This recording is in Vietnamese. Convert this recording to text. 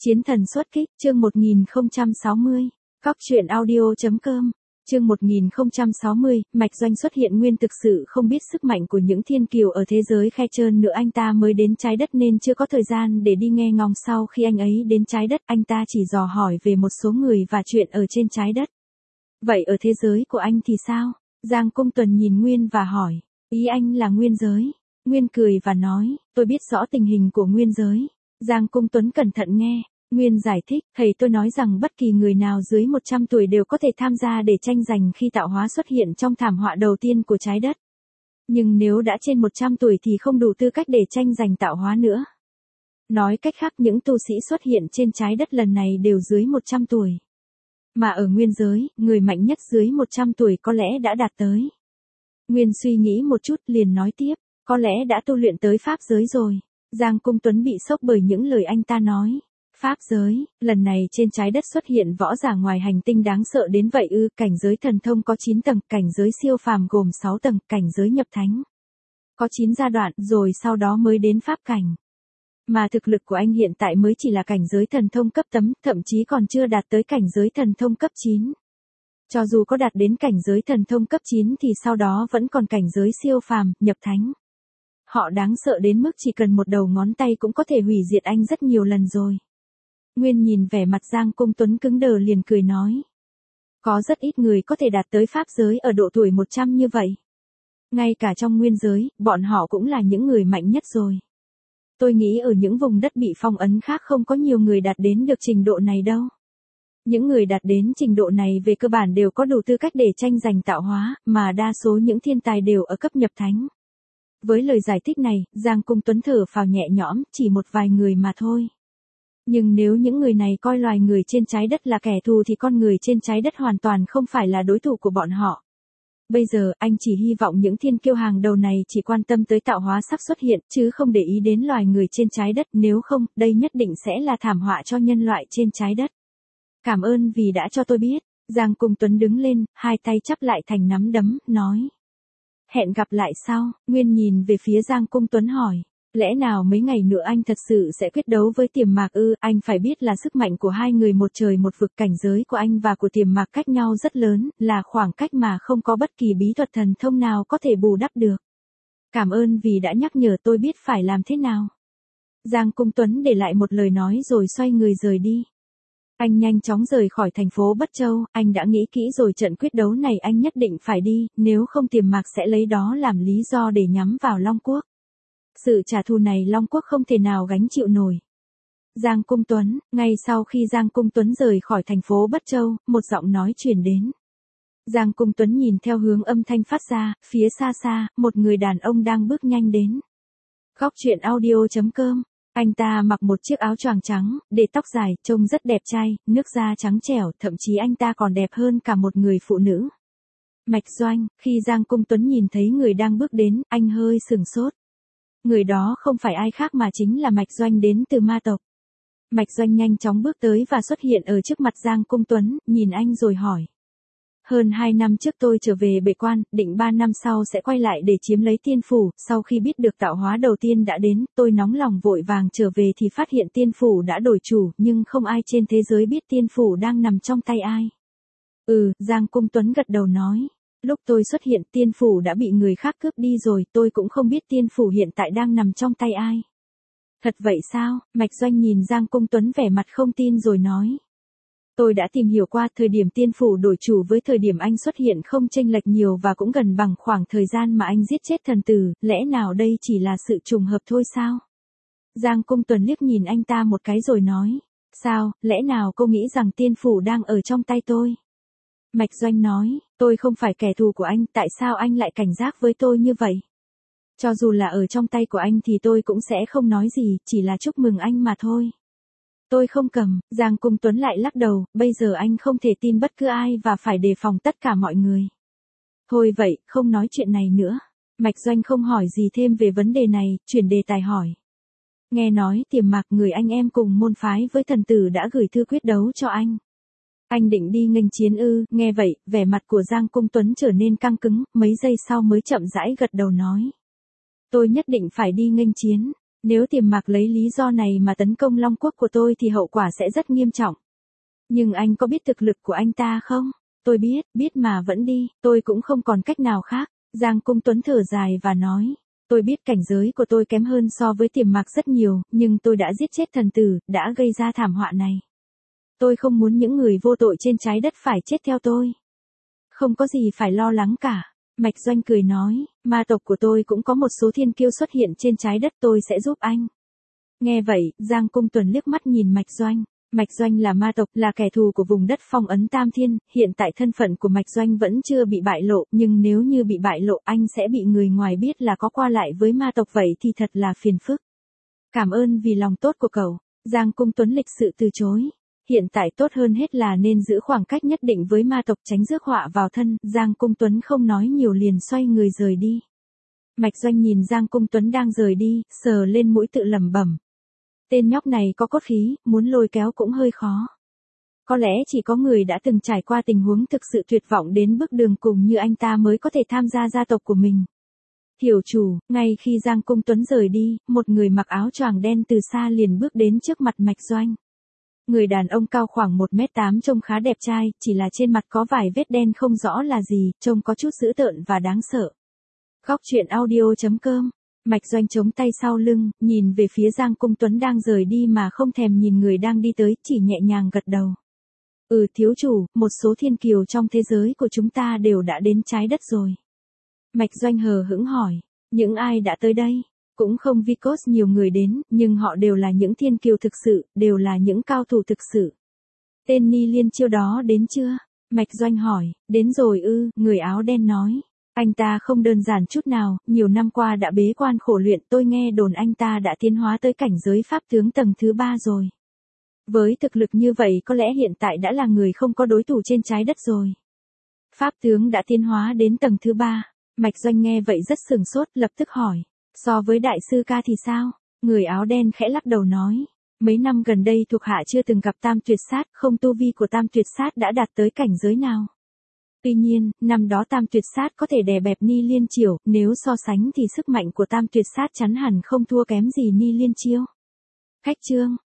Chiến thần xuất kích, chương 1060. Cóc truyện audio.com. Chương 1060, Mạch Doanh xuất hiện. Nguyên thực sự không biết sức mạnh của những thiên kiều ở thế giới khe trơn nữa. Anh ta mới đến trái đất nên chưa có thời gian để đi nghe ngóng. Sau khi anh ấy đến trái đất, anh ta chỉ dò hỏi về một số người và chuyện ở trên trái đất. Vậy ở thế giới của anh thì sao? Giang Cung Tuần nhìn Nguyên và hỏi. Ý anh là nguyên giới? Nguyên cười và nói, tôi biết rõ tình hình của nguyên giới. Giang Cung Tuấn cẩn thận nghe. Nguyên giải thích, thầy tôi nói rằng bất kỳ người nào dưới 100 tuổi đều có thể tham gia để tranh giành khi tạo hóa xuất hiện trong thảm họa đầu tiên của trái đất. Nhưng nếu đã trên 100 tuổi thì không đủ tư cách để tranh giành tạo hóa nữa. Nói cách khác, những tu sĩ xuất hiện trên trái đất lần này đều dưới 100 tuổi. Mà ở nguyên giới, người mạnh nhất dưới 100 tuổi có lẽ đã đạt tới. Nguyên suy nghĩ một chút liền nói tiếp, có lẽ đã tu luyện tới pháp giới rồi. Giang Cung Tuấn bị sốc bởi những lời anh ta nói. Pháp giới, lần này trên trái đất xuất hiện võ giả ngoài hành tinh đáng sợ đến vậy ư? Cảnh giới thần thông có 9 tầng, cảnh giới siêu phàm gồm 6 tầng, cảnh giới nhập thánh có 9 giai đoạn, rồi sau đó mới đến pháp cảnh. Mà thực lực của anh hiện tại mới chỉ là cảnh giới thần thông cấp 8, thậm chí còn chưa đạt tới cảnh giới thần thông cấp 9. Cho dù có đạt đến cảnh giới thần thông cấp 9 thì sau đó vẫn còn cảnh giới siêu phàm, nhập thánh. Họ đáng sợ đến mức chỉ cần một đầu ngón tay cũng có thể hủy diệt anh rất nhiều lần rồi. Nguyên nhìn vẻ mặt Giang Cung Tuấn cứng đờ liền cười nói. Có rất ít người có thể đạt tới pháp giới ở độ tuổi 100 như vậy. Ngay cả trong nguyên giới, bọn họ cũng là những người mạnh nhất rồi. Tôi nghĩ ở những vùng đất bị phong ấn khác không có nhiều người đạt đến được trình độ này đâu. Những người đạt đến trình độ này về cơ bản đều có đủ tư cách để tranh giành tạo hóa, mà đa số những thiên tài đều ở cấp nhập thánh. Với lời giải thích này, Giang Cung Tuấn thở phào nhẹ nhõm, chỉ một vài người mà thôi. Nhưng nếu những người này coi loài người trên trái đất là kẻ thù thì con người trên trái đất hoàn toàn không phải là đối thủ của bọn họ. Bây giờ, anh chỉ hy vọng những thiên kiêu hàng đầu này chỉ quan tâm tới tạo hóa sắp xuất hiện, chứ không để ý đến loài người trên trái đất, nếu không, đây nhất định sẽ là thảm họa cho nhân loại trên trái đất. Cảm ơn vì đã cho tôi biết. Giang Cung Tuấn đứng lên, hai tay chắp lại thành nắm đấm, nói. Hẹn gặp lại sau. Nguyên nhìn về phía Giang Cung Tuấn hỏi. Lẽ nào mấy ngày nữa anh thật sự sẽ quyết đấu với Tiềm Mạc ư? Anh phải biết là sức mạnh của hai người một trời một vực. Cảnh giới của anh và của Tiềm Mạc cách nhau rất lớn, là khoảng cách mà không có bất kỳ bí thuật thần thông nào có thể bù đắp được. Cảm ơn vì đã nhắc nhở tôi biết phải làm thế nào. Giang Cung Tuấn để lại một lời nói rồi xoay người rời đi. Anh nhanh chóng rời khỏi thành phố Bất Châu, anh đã nghĩ kỹ rồi, trận quyết đấu này anh nhất định phải đi, nếu không Tiềm Mạc sẽ lấy đó làm lý do để nhắm vào Long Quốc. Sự trả thù này Long Quốc không thể nào gánh chịu nổi. Giang Cung Tuấn, ngay sau khi Giang Cung Tuấn rời khỏi thành phố Bất Châu, một giọng nói truyền đến. Giang Cung Tuấn nhìn theo hướng âm thanh phát ra, phía xa xa, một người đàn ông đang bước nhanh đến. Cóc truyện audio.com. Anh ta mặc một chiếc áo choàng trắng, để tóc dài, trông rất đẹp trai, nước da trắng trẻo, thậm chí anh ta còn đẹp hơn cả một người phụ nữ. Mạch Doanh. Khi Giang Cung Tuấn nhìn thấy người đang bước đến, anh hơi sửng sốt. Người đó không phải ai khác mà chính là Mạch Doanh đến từ ma tộc. Mạch Doanh nhanh chóng bước tới và xuất hiện ở trước mặt Giang Cung Tuấn, nhìn anh rồi hỏi. Hơn 2 năm trước tôi trở về bệ quan, định 3 năm sau sẽ quay lại để chiếm lấy tiên phủ. Sau khi biết được tạo hóa đầu tiên đã đến, tôi nóng lòng vội vàng trở về thì phát hiện tiên phủ đã đổi chủ, nhưng không ai trên thế giới biết tiên phủ đang nằm trong tay ai. Giang Cung Tuấn gật đầu nói. Lúc tôi xuất hiện tiên phủ đã bị người khác cướp đi rồi, tôi cũng không biết tiên phủ hiện tại đang nằm trong tay ai. Thật vậy sao? Mạch Doanh nhìn Giang Cung Tuấn vẻ mặt không tin rồi nói. Tôi đã tìm hiểu qua, thời điểm tiên phủ đổi chủ với thời điểm anh xuất hiện không chênh lệch nhiều và cũng gần bằng khoảng thời gian mà anh giết chết thần tử, lẽ nào đây chỉ là sự trùng hợp thôi sao? Giang Cung Tuấn liếc nhìn anh ta một cái rồi nói. Sao, lẽ nào cô nghĩ rằng tiên phủ đang ở trong tay tôi? Mạch Doanh nói, tôi không phải kẻ thù của anh, tại sao anh lại cảnh giác với tôi như vậy? Cho dù là ở trong tay của anh thì tôi cũng sẽ không nói gì, chỉ là chúc mừng anh mà thôi. Tôi không cầm. Giang Cung Tuấn lại lắc đầu, bây giờ anh không thể tin bất cứ ai và phải đề phòng tất cả mọi người. Thôi vậy, không nói chuyện này nữa. Mạch Doanh không hỏi gì thêm về vấn đề này, chuyển đề tài hỏi. Nghe nói Tiềm Mạc, người anh em cùng môn phái với thần tử đã gửi thư quyết đấu cho anh. Anh định đi nghênh chiến ư? Nghe vậy, vẻ mặt của Giang Cung Tuấn trở nên căng cứng, mấy giây sau mới chậm rãi gật đầu nói. Tôi nhất định phải đi nghênh chiến. Nếu Tiềm Mạc lấy lý do này mà tấn công Long Quốc của tôi thì hậu quả sẽ rất nghiêm trọng. Nhưng anh có biết thực lực của anh ta không? Tôi biết mà vẫn đi, tôi cũng không còn cách nào khác. Giang Cung Tuấn thở dài và nói, tôi biết cảnh giới của tôi kém hơn so với Tiềm Mạc rất nhiều, nhưng tôi đã giết chết thần tử, đã gây ra thảm họa này. Tôi không muốn những người vô tội trên trái đất phải chết theo tôi. Không có gì phải lo lắng cả. Mạch Doanh cười nói, ma tộc của tôi cũng có một số thiên kiêu xuất hiện trên trái đất, tôi sẽ giúp anh. Nghe vậy, Giang Cung Tuấn liếc mắt nhìn Mạch Doanh. Mạch Doanh là ma tộc, là kẻ thù của vùng đất phong ấn Tam Thiên, hiện tại thân phận của Mạch Doanh vẫn chưa bị bại lộ, nhưng nếu như bị bại lộ anh sẽ bị người ngoài biết là có qua lại với ma tộc, vậy thì thật là phiền phức. Cảm ơn vì lòng tốt của cậu. Giang Cung Tuấn lịch sự từ chối. Hiện tại tốt hơn hết là nên giữ khoảng cách nhất định với ma tộc, tránh rước họa vào thân. Giang Cung Tuấn không nói nhiều liền xoay người rời đi. Mạch Doanh nhìn Giang Cung Tuấn đang rời đi, sờ lên mũi tự lẩm bẩm. Tên nhóc này có cốt khí, muốn lôi kéo cũng hơi khó. Có lẽ chỉ có người đã từng trải qua tình huống thực sự tuyệt vọng đến bước đường cùng như anh ta mới có thể tham gia gia tộc của mình. Hiểu chủ, ngay khi Giang Cung Tuấn rời đi, một người mặc áo choàng đen từ xa liền bước đến trước mặt Mạch Doanh. Người đàn ông cao khoảng 1m8 trông khá đẹp trai, chỉ là trên mặt có vài vết đen không rõ là gì, trông có chút dữ tợn và đáng sợ. Góc truyện audio.com. Mạch Doanh chống tay sau lưng, nhìn về phía Giang Cung Tuấn đang rời đi mà không thèm nhìn người đang đi tới, chỉ nhẹ nhàng gật đầu. Thiếu chủ, một số thiên kiều trong thế giới của chúng ta đều đã đến trái đất rồi. Mạch Doanh hờ hững hỏi, những ai đã tới đây? Cũng không Vicos nhiều người đến, nhưng họ đều là những thiên kiều thực sự, đều là những cao thủ thực sự. Tên Ni Liên Chiêu đó đến chưa? Mạch Doanh hỏi, đến rồi người áo đen nói. Anh ta không đơn giản chút nào, nhiều năm qua đã bế quan khổ luyện, tôi nghe đồn anh ta đã tiến hóa tới cảnh giới pháp tướng tầng thứ 3 rồi. Với thực lực như vậy có lẽ hiện tại đã là người không có đối thủ trên trái đất rồi. Pháp tướng đã tiến hóa đến tầng thứ 3, Mạch Doanh nghe vậy rất sửng sốt, lập tức hỏi, so với đại sư ca thì sao? Người áo đen khẽ lắc đầu nói, mấy năm gần đây thuộc hạ chưa từng gặp Tam Tuyệt Sát, không tu vi của Tam Tuyệt Sát đã đạt tới cảnh giới nào. Tuy nhiên, năm đó Tam Tuyệt Sát có thể đè bẹp Ni Liên Chiểu, nếu so sánh thì sức mạnh của Tam Tuyệt Sát chắn hẳn không thua kém gì Ni Liên Chiêu. Khách trương,